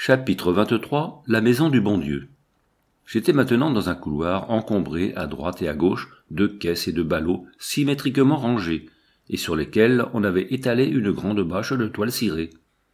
Chapitre 23. La maison du bon Dieu. J'étais maintenant dans un couloir encombré à droite et à gauche de caisses et de ballots symétriquement rangés, et sur lesquels on avait étalé une grande bâche de toile cirée.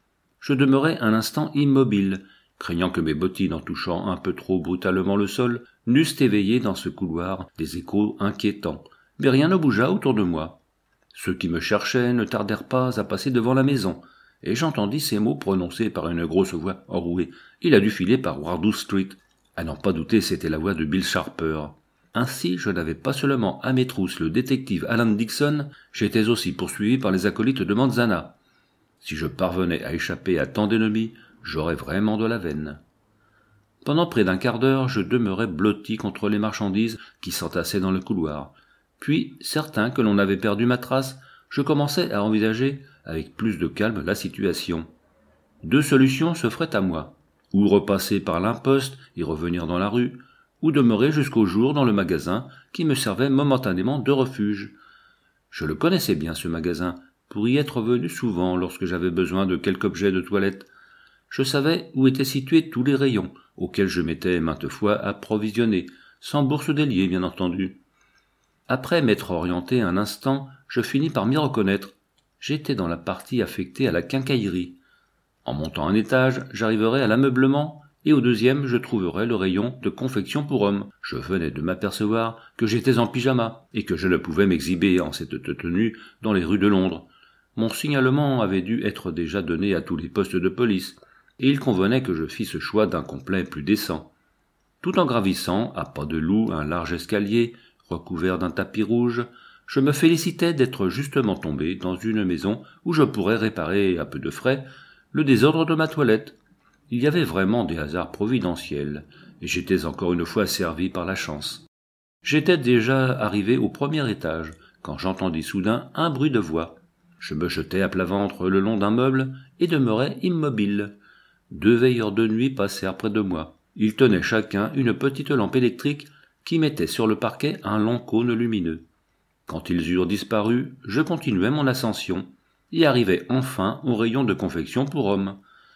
Je demeurai un instant immobile, craignant que mes bottines en touchant un peu trop brutalement le sol n'eussent éveillé dans ce couloir des échos inquiétants, mais rien ne bougea autour de moi. Ceux qui me cherchaient ne tardèrent pas à passer devant la maison, et j'entendis ces mots prononcés par une grosse voix enrouée. Il a dû filer par Wardour Street. À n'en pas douter, c'était la voix de Bill Sharper. Ainsi, je n'avais pas seulement à mes trousses le détective Alan Dixon, j'étais aussi poursuivi par les acolytes de Manzana. Si je parvenais à échapper à tant d'ennemis, j'aurais vraiment de la veine. Pendant près d'un quart d'heure, je demeurais blotti contre les marchandises qui s'entassaient dans le couloir. Puis, certain que l'on avait perdu ma trace, je commençai à envisager avec plus de calme la situation. Deux solutions s'offraient à moi, ou repasser par l'imposte et revenir dans la rue, ou demeurer jusqu'au jour dans le magasin qui me servait momentanément de refuge. Je le connaissais bien, ce magasin, pour y être venu souvent lorsque j'avais besoin de quelque objet de toilette. Je savais où étaient situés tous les rayons, auxquels je m'étais maintes fois approvisionné, sans bourse déliée bien entendu. Après m'être orienté un instant, je finis par m'y reconnaître. J'étais dans la partie affectée à la quincaillerie. En montant un étage, j'arriverai à l'ameublement, et au deuxième, je trouverai le rayon de confection pour hommes. Je venais de m'apercevoir que j'étais en pyjama, et que je ne pouvais m'exhiber en cette tenue dans les rues de Londres. Mon signalement avait dû être déjà donné à tous les postes de police, et il convenait que je fisse ce choix d'un complet plus décent. Tout en gravissant, à pas de loup, un large escalier, recouvert d'un tapis rouge, je me félicitais d'être justement tombé dans une maison où je pourrais réparer à peu de frais le désordre de ma toilette. Il y avait vraiment des hasards providentiels, et j'étais encore une fois servi par la chance. J'étais déjà arrivé au premier étage, quand j'entendis soudain un bruit de voix. Je me jetai à plat ventre le long d'un meuble et demeurai immobile. Deux veilleurs de nuit passèrent près de moi. Ils tenaient chacun une petite lampe électrique qui mettait sur le parquet un long cône lumineux. Quand ils eurent disparu, je continuai mon ascension, et arrivai enfin au rayon de confection pour hommes.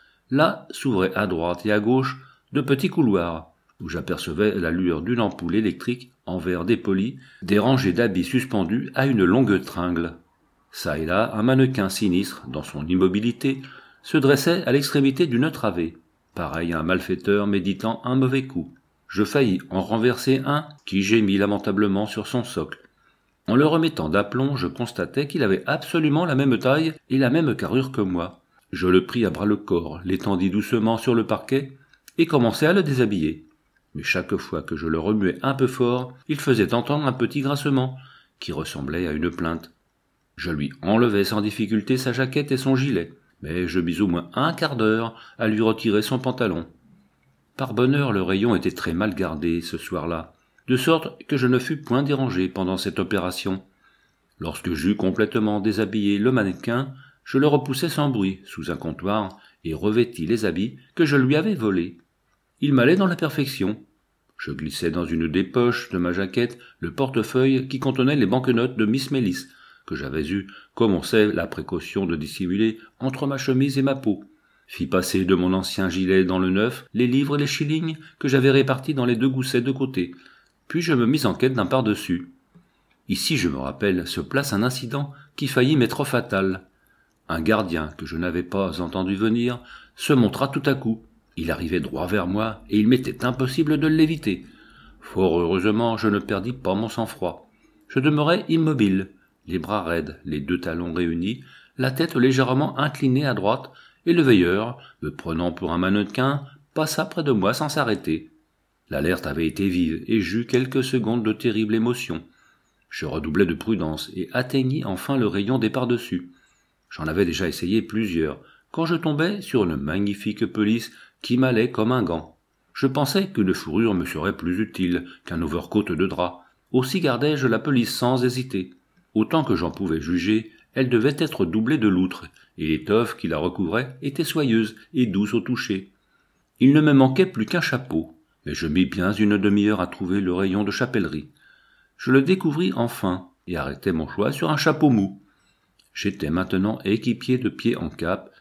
Là s'ouvraient à droite et à gauche de petits couloirs, où j'apercevais la lueur d'une ampoule électrique en verre dépoli, des rangées d'habits suspendus à une longue tringle. Ça et là, un mannequin sinistre, dans son immobilité, se dressait à l'extrémité d'une travée, pareil à un malfaiteur méditant un mauvais coup. Je faillis en renverser un qui gémit lamentablement sur son socle. En le remettant d'aplomb, je constatai qu'il avait absolument la même taille et la même carrure que moi. Je le pris à bras-le-corps, l'étendis doucement sur le parquet et commençai à le déshabiller. Mais chaque fois que je le remuais un peu fort, il faisait entendre un petit grincement qui ressemblait à une plainte. Je lui enlevai sans difficulté sa jaquette et son gilet, mais je mis au moins un quart d'heure à lui retirer son pantalon. Par bonheur, le rayon était très mal gardé ce soir-là, de sorte que je ne fus point dérangé pendant cette opération. Lorsque j'eus complètement déshabillé le mannequin, je le repoussai sans bruit sous un comptoir et revêtis les habits que je lui avais volés. Il m'allait dans la perfection. Je glissai dans une des poches de ma jaquette le portefeuille qui contenait les banquenotes de Miss Mellis, que j'avais eu, comme on sait, la précaution de dissimuler entre ma chemise et ma peau. Fis passer de mon ancien gilet dans le neuf les livres et les shillings que j'avais répartis dans les deux goussets de côté. Puis je me mis en quête d'un par-dessus. Ici, je me rappelle, se place un incident qui faillit m'être fatal. Un gardien que je n'avais pas entendu venir se montra tout à coup. Il arrivait droit vers moi et il m'était impossible de l'éviter. Fort heureusement, je ne perdis pas mon sang-froid. Je demeurai immobile, les bras raides, les deux talons réunis, la tête légèrement inclinée à droite, et le veilleur, me prenant pour un mannequin, passa près de moi sans s'arrêter. L'alerte avait été vive, et j'eus quelques secondes de terrible émotion. Je redoublai de prudence, et atteignis enfin le rayon des par-dessus. J'en avais déjà essayé plusieurs, quand je tombai sur une magnifique pelisse qui m'allait comme un gant. Je pensais qu'une fourrure me serait plus utile qu'un overcoat de drap. Aussi gardai-je la pelisse sans hésiter. Autant que j'en pouvais juger, elle devait être doublée de loutre, et l'étoffe qui la recouvrait était soyeuse et douce au toucher. Il ne me manquait plus qu'un chapeau, mais je mis bien une demi-heure à trouver le rayon de chapellerie. Je le découvris enfin, et arrêtai mon choix sur un chapeau mou. J'étais maintenant équipier de pied en cap,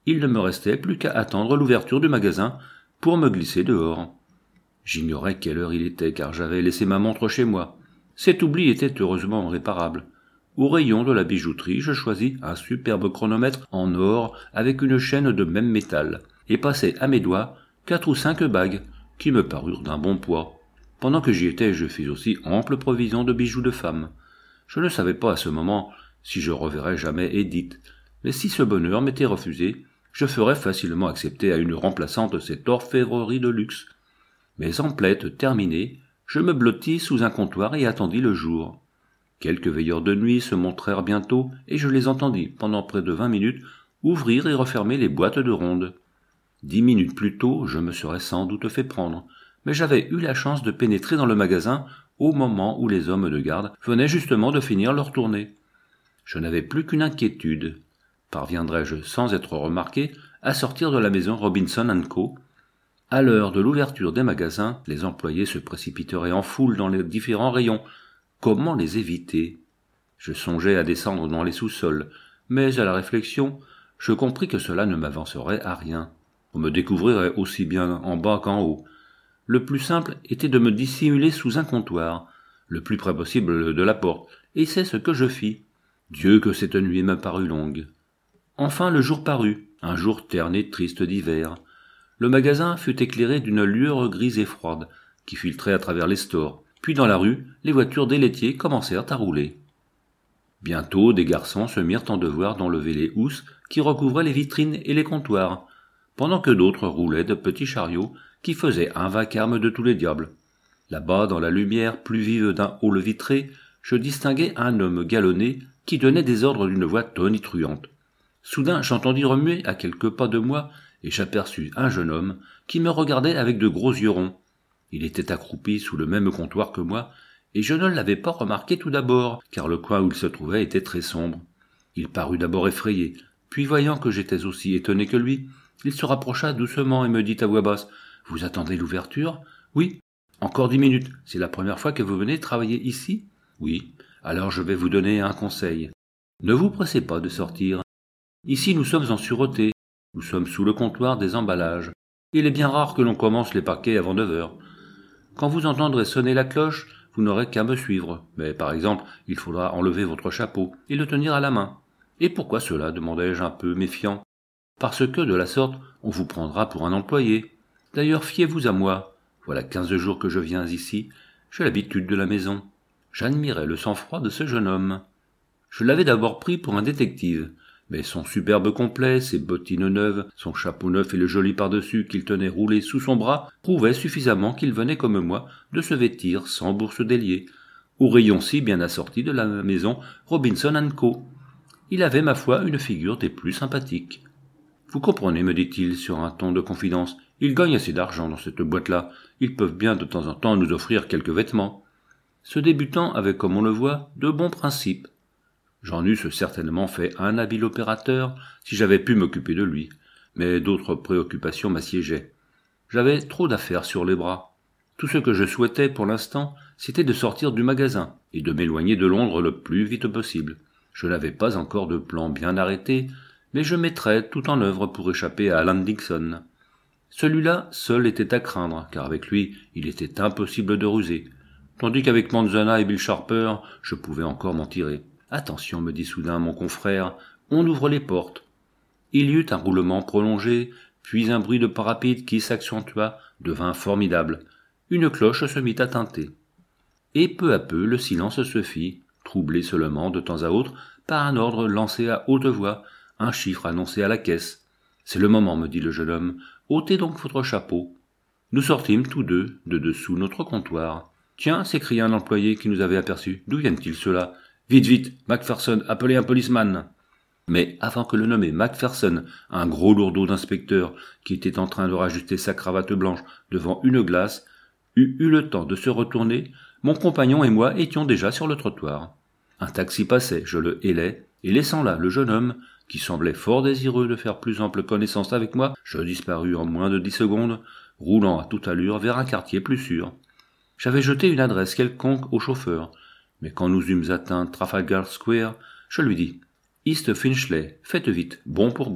Il ne me restait plus qu'à attendre l'ouverture du magasin pour me glisser dehors. J'ignorais quelle heure il était, car j'avais laissé ma montre chez moi. Cet oubli était heureusement réparable. Au rayon de la bijouterie, je choisis un superbe chronomètre en or avec une chaîne de même métal, et passai à mes doigts 4 ou 5 bagues, qui me parurent d'un bon poids. Pendant que j'y étais, je fis aussi ample provision de bijoux de femme. Je ne savais pas à ce moment si je reverrais jamais Edith, mais si ce bonheur m'était refusé, je ferais facilement accepter à une remplaçante cette orfèvrerie de luxe. Mes emplettes terminées, je me blottis sous un comptoir et attendis le jour. Quelques veilleurs de nuit se montrèrent bientôt, et je les entendis, pendant près de 20 minutes, ouvrir et refermer les boîtes de ronde. 10 minutes plus tôt, je me serais sans doute fait prendre, mais j'avais eu la chance de pénétrer dans le magasin au moment où les hommes de garde venaient justement de finir leur tournée. Je n'avais plus qu'une inquiétude. Parviendrais-je, sans être remarqué, à sortir de la maison Robinson & Co. À l'heure de l'ouverture des magasins, les employés se précipiteraient en foule dans les différents rayons. Comment les éviter? Je songeais à descendre dans les sous-sols, mais à la réflexion, je compris que cela ne m'avancerait à rien. On me découvrirait aussi bien en bas qu'en haut. Le plus simple était de me dissimuler sous un comptoir, le plus près possible de la porte, et c'est ce que je fis. Dieu que cette nuit me parut longue. Enfin le jour parut, un jour terne et triste d'hiver. Le magasin fut éclairé d'une lueur grise et froide, qui filtrait à travers les stores, puis dans la rue, les voitures des laitiers commencèrent à rouler. Bientôt, des garçons se mirent en devoir d'enlever les housses qui recouvraient les vitrines et les comptoirs, pendant que d'autres roulaient de petits chariots qui faisaient un vacarme de tous les diables. Là-bas, dans la lumière plus vive d'un hall vitré, je distinguai un homme galonné qui donnait des ordres d'une voix tonitruante. Soudain, j'entendis remuer à quelques pas de moi, et j'aperçus un jeune homme qui me regardait avec de gros yeux ronds. Il était accroupi sous le même comptoir que moi, et je ne l'avais pas remarqué tout d'abord, car le coin où il se trouvait était très sombre. Il parut d'abord effrayé, puis voyant que j'étais aussi étonné que lui, il se rapprocha doucement et me dit à voix basse « Vous attendez l'ouverture ?»« Oui. »« Encore 10 minutes. C'est la première fois que vous venez travailler ici ?»« Oui. Alors je vais vous donner un conseil. Ne vous pressez pas de sortir. Ici nous sommes en sûreté. Nous sommes sous le comptoir des emballages. Il est bien rare que l'on commence les paquets avant 9 heures. Quand vous entendrez sonner la cloche, vous n'aurez qu'à me suivre. Mais par exemple, il faudra enlever votre chapeau et le tenir à la main. Et pourquoi cela? Demandai-je un peu méfiant. Parce que, de la sorte, on vous prendra pour un employé. D'ailleurs, fiez-vous à moi. Voilà 15 jours que je viens ici. J'ai l'habitude de la maison. J'admirais le sang-froid de ce jeune homme. Je l'avais d'abord pris pour un détective. Mais son superbe complet, ses bottines neuves, son chapeau neuf et le joli par-dessus qu'il tenait roulé sous son bras prouvaient suffisamment qu'il venait comme moi de se vêtir sans bourse déliée, au rayon si bien assorti de la maison Robinson & Co. Il avait, ma foi, une figure des plus sympathiques. Vous comprenez, me dit-il sur un ton de confidence, ils gagnent assez d'argent dans cette boîte-là, ils peuvent bien de temps en temps nous offrir quelques vêtements. Ce débutant avait, comme on le voit, de bons principes. J'en eusse certainement fait un habile opérateur si j'avais pu m'occuper de lui, mais d'autres préoccupations m'assiégeaient. J'avais trop d'affaires sur les bras. Tout ce que je souhaitais pour l'instant, c'était de sortir du magasin et de m'éloigner de Londres le plus vite possible. Je n'avais pas encore de plan bien arrêté, mais je mettrais tout en œuvre pour échapper à Alan Dixon. Celui-là seul était à craindre, car avec lui, il était impossible de ruser, tandis qu'avec Manzana et Bill Sharper, je pouvais encore m'en tirer. « Attention, me dit soudain mon confrère, on ouvre les portes. » Il y eut un roulement prolongé, puis un bruit de pas rapide qui s'accentua, devint formidable. Une cloche se mit à tinter. Et peu à peu le silence se fit, troublé seulement de temps à autre par un ordre lancé à haute voix, un chiffre annoncé à la caisse. « C'est le moment, me dit le jeune homme, ôtez donc votre chapeau. » Nous sortîmes tous deux de dessous notre comptoir. « Tiens, s'écria un employé qui nous avait aperçus, d'où viennent-ils ceux-là ? Vite, vite, Macpherson, appelez un policeman. » Mais avant que le nommé Macpherson, un gros lourdeau d'inspecteur qui était en train de rajuster sa cravate blanche devant une glace, eût eu le temps de se retourner, mon compagnon et moi étions déjà sur le trottoir. Un taxi passait, je le hélai, et laissant là le jeune homme, qui semblait fort désireux de faire plus ample connaissance avec moi, je disparus en moins de 10 secondes, roulant à toute allure vers un quartier plus sûr. J'avais jeté une adresse quelconque au chauffeur, mais quand nous eûmes atteint Trafalgar Square, je lui dis « East Finchley, faites vite, bon pour boire. »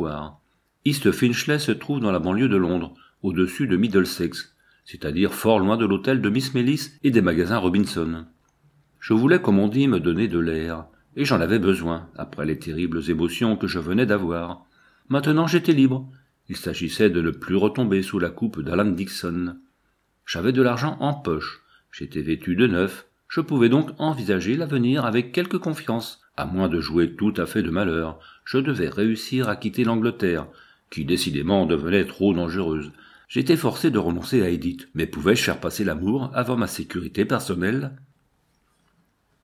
East Finchley se trouve dans la banlieue de Londres, au-dessus de Middlesex, c'est-à-dire fort loin de l'hôtel de Miss Mellis et des magasins Robinson. Je voulais, comme on dit, me donner de l'air, et j'en avais besoin, après les terribles émotions que je venais d'avoir. Maintenant j'étais libre. Il s'agissait de ne plus retomber sous la coupe d'Alan Dixon. J'avais de l'argent en poche, j'étais vêtu de neuf, je pouvais donc envisager l'avenir avec quelque confiance. À moins de jouer tout à fait de malheur, je devais réussir à quitter l'Angleterre, qui décidément devenait trop dangereuse. J'étais forcé de renoncer à Edith, mais pouvais-je faire passer l'amour avant ma sécurité personnelle ?